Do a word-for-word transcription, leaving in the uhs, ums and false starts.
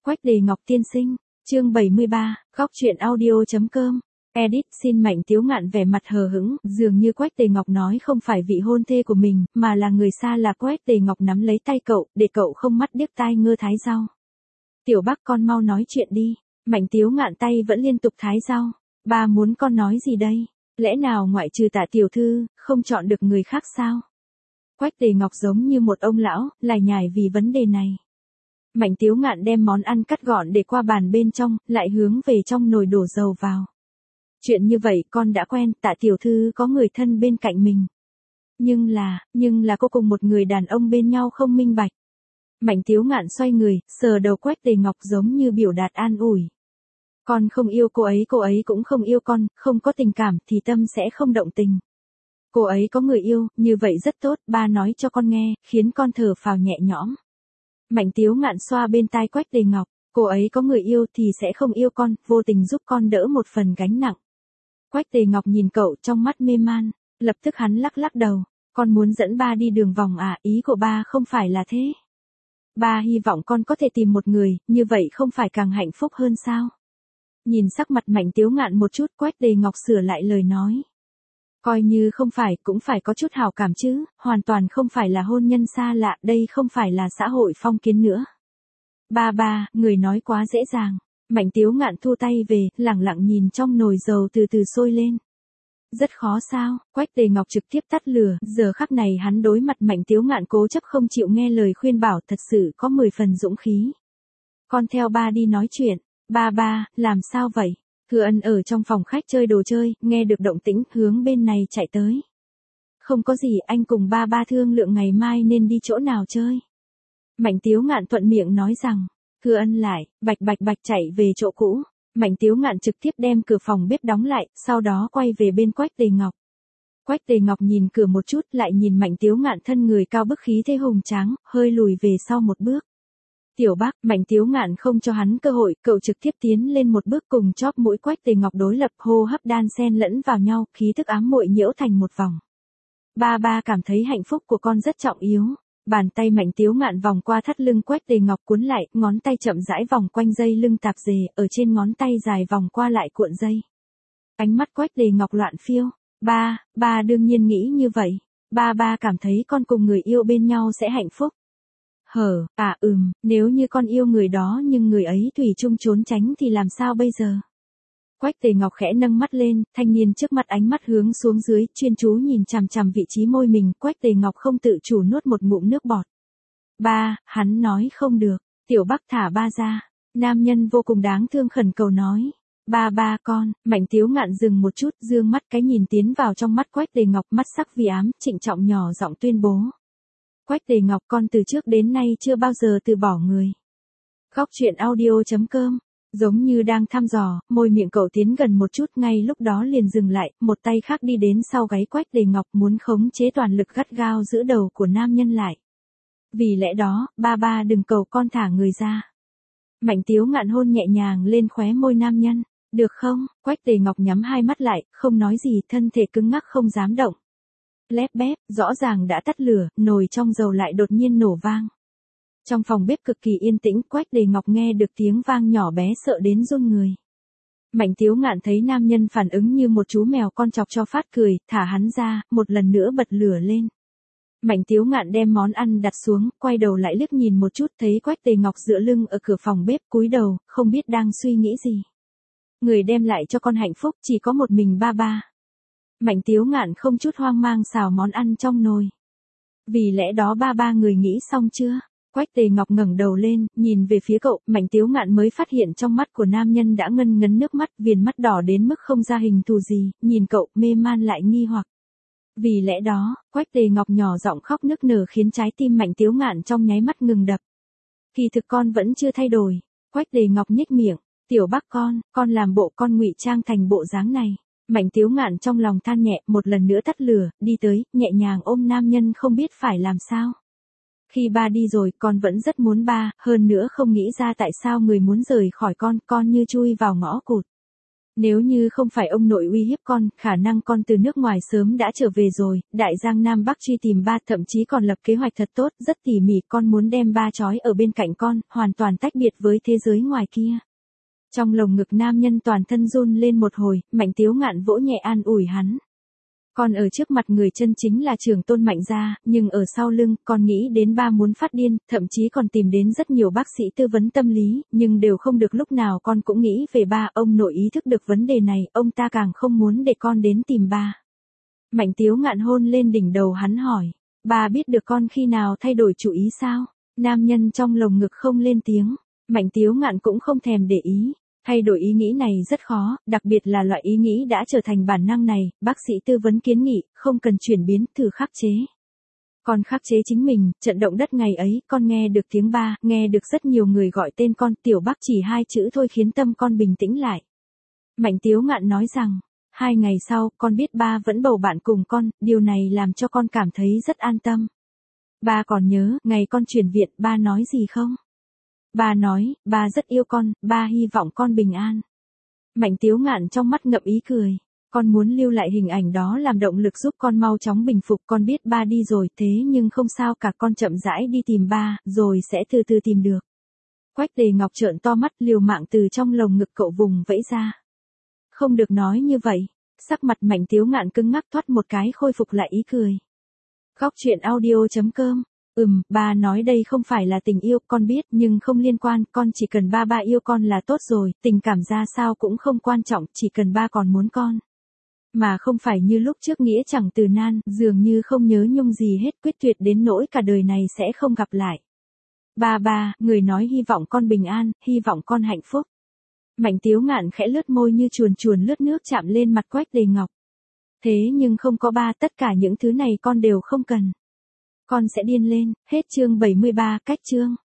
Quách Đề Ngọc tiên sinh, chương bảy mươi ba, góc truyện audio.com. Edit xin Mạnh Tiếu Ngạn vẻ mặt hờ hững, dường như Quách Đề Ngọc nói không phải vị hôn thê của mình, mà là người xa lạ. Quách Đề Ngọc nắm lấy tay cậu, để cậu không mắt điếc tai ngơ thái rau. Tiểu Bắc con mau nói chuyện đi. Mạnh Tiếu Ngạn tay vẫn liên tục thái rau. Ba muốn con nói gì đây? Lẽ nào ngoại trừ Tạ tiểu thư, không chọn được người khác sao? Quách Đề Ngọc giống như một ông lão, lải nhải vì vấn đề này. Mạnh Tiếu Ngạn đem món ăn cắt gọn để qua bàn bên trong, lại hướng về trong nồi đổ dầu vào. Chuyện như vậy con đã quen, Tạ tiểu thư có người thân bên cạnh mình. Nhưng là, nhưng là cô cùng một người đàn ông bên nhau không minh bạch. Mạnh Tiếu Ngạn xoay người, sờ đầu Quách Đề Ngọc giống như biểu đạt an ủi. Con không yêu cô ấy, cô ấy cũng không yêu con, không có tình cảm thì tâm sẽ không động tình. Cô ấy có người yêu, như vậy rất tốt, ba nói cho con nghe, khiến con thở phào nhẹ nhõm. Mạnh Tiếu Ngạn xoa bên tai Quách Đề Ngọc, cô ấy có người yêu thì sẽ không yêu con, vô tình giúp con đỡ một phần gánh nặng. Quách Đề Ngọc nhìn cậu trong mắt mê man, lập tức hắn lắc lắc đầu, con muốn dẫn ba đi đường vòng à, ý của ba không phải là thế. Ba hy vọng con có thể tìm một người, như vậy không phải càng hạnh phúc hơn sao? Nhìn sắc mặt Mạnh Tiếu Ngạn một chút, Quách Đề Ngọc sửa lại lời nói. Coi như không phải, cũng phải có chút hảo cảm chứ, hoàn toàn không phải là hôn nhân xa lạ, đây không phải là xã hội phong kiến nữa. Ba ba, người nói quá dễ dàng. Mạnh Tiếu Ngạn thu tay về, lẳng lặng nhìn trong nồi dầu từ từ sôi lên. Rất khó sao? Quách Đề Ngọc trực tiếp tắt lửa, giờ khắc này hắn đối mặt Mạnh Tiếu Ngạn cố chấp không chịu nghe lời khuyên bảo, thật sự có mười phần dũng khí. Con theo ba đi nói chuyện. Ba ba, làm sao vậy? Thừa Ân ở trong phòng khách chơi đồ chơi, nghe được động tĩnh, hướng bên này chạy tới. Không có gì, anh cùng ba ba thương lượng ngày mai nên đi chỗ nào chơi. Mạnh Tiếu Ngạn thuận miệng nói rằng. Thừa Ân lại, bạch bạch bạch chạy về chỗ cũ. Mạnh Tiếu Ngạn trực tiếp đem cửa phòng bếp đóng lại, sau đó quay về bên Quách Đề Ngọc. Quách Đề Ngọc nhìn cửa một chút, lại nhìn Mạnh Tiếu Ngạn thân người cao bức khí thế hùng tráng, hơi lùi về sau một bước. Tiểu Bắc, Mạnh Tiếu Ngạn không cho hắn cơ hội, cậu trực tiếp tiến lên một bước cùng chóp mũi Quách Đề Ngọc đối lập, hô hấp đan xen lẫn vào nhau, khí thức ám muội nhiễu thành một vòng. Ba ba cảm thấy hạnh phúc của con rất trọng yếu. Bàn tay Mạnh Tiếu Ngạn vòng qua thắt lưng Quách Đề Ngọc cuốn lại, ngón tay chậm rãi vòng quanh dây lưng tạp dề, ở trên ngón tay dài vòng qua lại cuộn dây. Ánh mắt Quách Đề Ngọc loạn phiêu. Ba, ba đương nhiên nghĩ như vậy. Ba ba cảm thấy con cùng người yêu bên nhau sẽ hạnh phúc. Hở, à ừm, nếu như con yêu người đó nhưng người ấy thủy chung trốn tránh thì làm sao bây giờ? Quách Đề Ngọc khẽ nâng mắt lên, thanh niên trước mặt ánh mắt hướng xuống dưới, chuyên chú nhìn chằm chằm vị trí môi mình, Quách Đề Ngọc không tự chủ nuốt một ngụm nước bọt. Ba, hắn nói không được, Tiểu Bắc thả ba ra. Nam nhân vô cùng đáng thương khẩn cầu nói. Ba ba con, Mạnh Tiếu Ngạn dừng một chút, dương mắt cái nhìn tiến vào trong mắt Quách Đề Ngọc, mắt sắc vì ám, trịnh trọng nhỏ giọng tuyên bố. Quách Đề Ngọc, con từ trước đến nay chưa bao giờ từ bỏ người. Góc truyện audio.com. Giống như đang thăm dò, môi miệng cậu tiến gần một chút, ngay lúc đó liền dừng lại, một tay khác đi đến sau gáy Quách Đề Ngọc, muốn khống chế toàn lực gắt gao giữ đầu của nam nhân lại. Vì lẽ đó, ba ba đừng cầu con thả người ra. Mạnh Tiếu Ngạn hôn nhẹ nhàng lên khóe môi nam nhân. Được không? Quách Đề Ngọc nhắm hai mắt lại, không nói gì, thân thể cứng ngắc không dám động. Lép bép, rõ ràng đã tắt lửa, nồi trong dầu lại đột nhiên nổ vang. Trong phòng bếp cực kỳ yên tĩnh, Quách Đề Ngọc nghe được tiếng vang nhỏ bé sợ đến run người. Mạnh Tiếu Ngạn thấy nam nhân phản ứng như một chú mèo con chọc cho phát cười, thả hắn ra, một lần nữa bật lửa lên. Mạnh Tiếu Ngạn đem món ăn đặt xuống, quay đầu lại liếc nhìn một chút, thấy Quách Đề Ngọc dựa lưng ở cửa phòng bếp, cúi đầu, không biết đang suy nghĩ gì. Người đem lại cho con hạnh phúc chỉ có một mình ba ba. Mạnh Tiếu Ngạn không chút hoang mang xào món ăn trong nồi. Vì lẽ đó ba ba người nghĩ xong chưa? Quách Đề Ngọc ngẩng đầu lên, nhìn về phía cậu, Mạnh Tiếu Ngạn mới phát hiện trong mắt của nam nhân đã ngân ngấn nước mắt, viền mắt đỏ đến mức không ra hình thù gì, nhìn cậu, mê man lại nghi hoặc. Vì lẽ đó, Quách Đề Ngọc nhỏ giọng khóc nức nở khiến trái tim Mạnh Tiếu Ngạn trong nháy mắt ngừng đập. Kỳ thực con vẫn chưa thay đổi. Quách Đề Ngọc nhếch miệng, Tiểu Bắc con, con làm bộ con ngụy trang thành bộ dáng này. Mạnh Tiếu Ngạn trong lòng than nhẹ, một lần nữa tắt lửa, đi tới, nhẹ nhàng ôm nam nhân không biết phải làm sao. Khi ba đi rồi, con vẫn rất muốn ba, hơn nữa không nghĩ ra tại sao người muốn rời khỏi con, con như chui vào ngõ cụt. Nếu như không phải ông nội uy hiếp con, khả năng con từ nước ngoài sớm đã trở về rồi, đại giang nam bắc truy tìm ba, thậm chí còn lập kế hoạch thật tốt, rất tỉ mỉ, con muốn đem ba trói ở bên cạnh con, hoàn toàn tách biệt với thế giới ngoài kia. Trong lồng ngực nam nhân toàn thân run lên một hồi, Mạnh Tiếu Ngạn vỗ nhẹ an ủi hắn. Con ở trước mặt người chân chính là Trường Tôn Mạnh gia, nhưng ở sau lưng, con nghĩ đến ba muốn phát điên, thậm chí còn tìm đến rất nhiều bác sĩ tư vấn tâm lý, nhưng đều không được, lúc nào con cũng nghĩ về ba, ông nội ý thức được vấn đề này, ông ta càng không muốn để con đến tìm ba. Mạnh Tiếu Ngạn hôn lên đỉnh đầu hắn hỏi, ba biết được con khi nào thay đổi chủ ý sao? Nam nhân trong lồng ngực không lên tiếng, Mạnh Tiếu Ngạn cũng không thèm để ý. Thay đổi ý nghĩ này rất khó, đặc biệt là loại ý nghĩ đã trở thành bản năng này, bác sĩ tư vấn kiến nghị, không cần chuyển biến, thử khắc chế. Con khắc chế chính mình, trận động đất ngày ấy, con nghe được tiếng ba, nghe được rất nhiều người gọi tên con, Tiểu Bắc chỉ hai chữ thôi khiến tâm con bình tĩnh lại. Mạnh Tiếu Ngạn nói rằng, hai ngày sau, con biết ba vẫn bầu bạn cùng con, điều này làm cho con cảm thấy rất an tâm. Ba còn nhớ, ngày con chuyển viện, ba nói gì không? Ba nói, ba rất yêu con, ba hy vọng con bình an. Mạnh Tiếu Ngạn trong mắt ngậm ý cười. Con muốn lưu lại hình ảnh đó làm động lực giúp con mau chóng bình phục. Con biết ba đi rồi, thế nhưng không sao cả, con chậm rãi đi tìm ba, rồi sẽ từ từ tìm được. Quách Tề Ngọc trợn to mắt, liều mạng từ trong lồng ngực cậu vùng vẫy ra. Không được nói như vậy. Sắc mặt Mạnh Tiếu Ngạn cứng ngắc, thoát một cái khôi phục lại ý cười. Góc truyện audio chấm com. Ừm, ba nói đây không phải là tình yêu, con biết, nhưng không liên quan, con chỉ cần ba ba yêu con là tốt rồi, tình cảm ra sao cũng không quan trọng, chỉ cần ba còn muốn con. Mà không phải như lúc trước nghĩa chẳng từ nan, dường như không nhớ nhung gì hết, quyết tuyệt đến nỗi cả đời này sẽ không gặp lại. Ba ba, người nói hy vọng con bình an, hy vọng con hạnh phúc. Mạnh Tiếu Ngạn khẽ lướt môi như chuồn chuồn lướt nước chạm lên mặt Quách Tề Ngọc. Thế nhưng không có ba, tất cả những thứ này con đều không cần. Con sẽ điên lên, hết chương bảy mươi ba, cách chương.